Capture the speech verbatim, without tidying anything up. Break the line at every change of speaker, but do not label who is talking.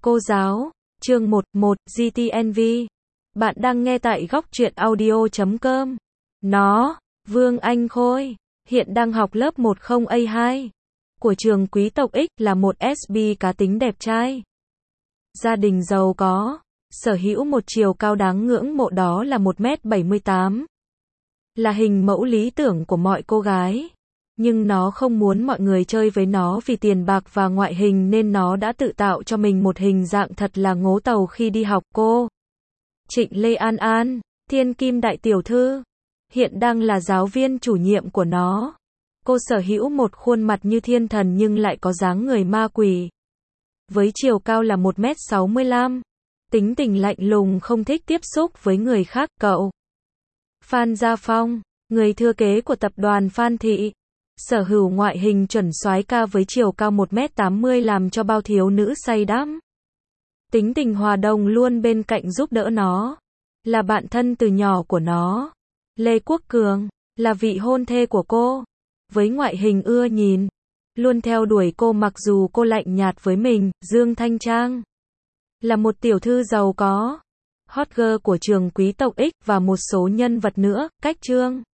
Cô giáo, chương một, một, giê tê en vê. Bạn đang nghe tại góc truyện audio chấm com. Nó, Vương Anh Khôi, hiện đang học lớp một không A hai của trường quý tộc X, là một ét bê cá tính đẹp trai. Gia đình giàu có, sở hữu một chiều cao đáng ngưỡng mộ, đó là một mét bảy mươi tám. Là hình mẫu lý tưởng của mọi cô gái. Nhưng nó không muốn mọi người chơi với nó vì tiền bạc và ngoại hình, nên nó đã tự tạo cho mình một hình dạng thật là ngố tàu khi đi học. Cô Trịnh Lê An An, thiên kim đại tiểu thư, hiện đang là giáo viên chủ nhiệm của nó. Cô sở hữu một khuôn mặt như thiên thần nhưng lại có dáng người ma quỷ. Với chiều cao là một mét sáu mươi lăm, tính tình lạnh lùng, không thích tiếp xúc với người khác. Cậu Phan Gia Phong, người thừa kế của tập đoàn Phan Thị, sở hữu ngoại hình chuẩn soái ca với chiều cao một mét tám mươi, làm cho bao thiếu nữ say đắm. Tính tình hòa đồng, luôn bên cạnh giúp đỡ nó. Là bạn thân từ nhỏ của nó. Lê Quốc Cường, là vị hôn thê của cô. Với ngoại hình ưa nhìn, luôn theo đuổi cô mặc dù cô lạnh nhạt với mình. Dương Thanh Trang, là một tiểu thư giàu có, hot girl của trường quý tộc X, và một số nhân vật nữa. Cách Trương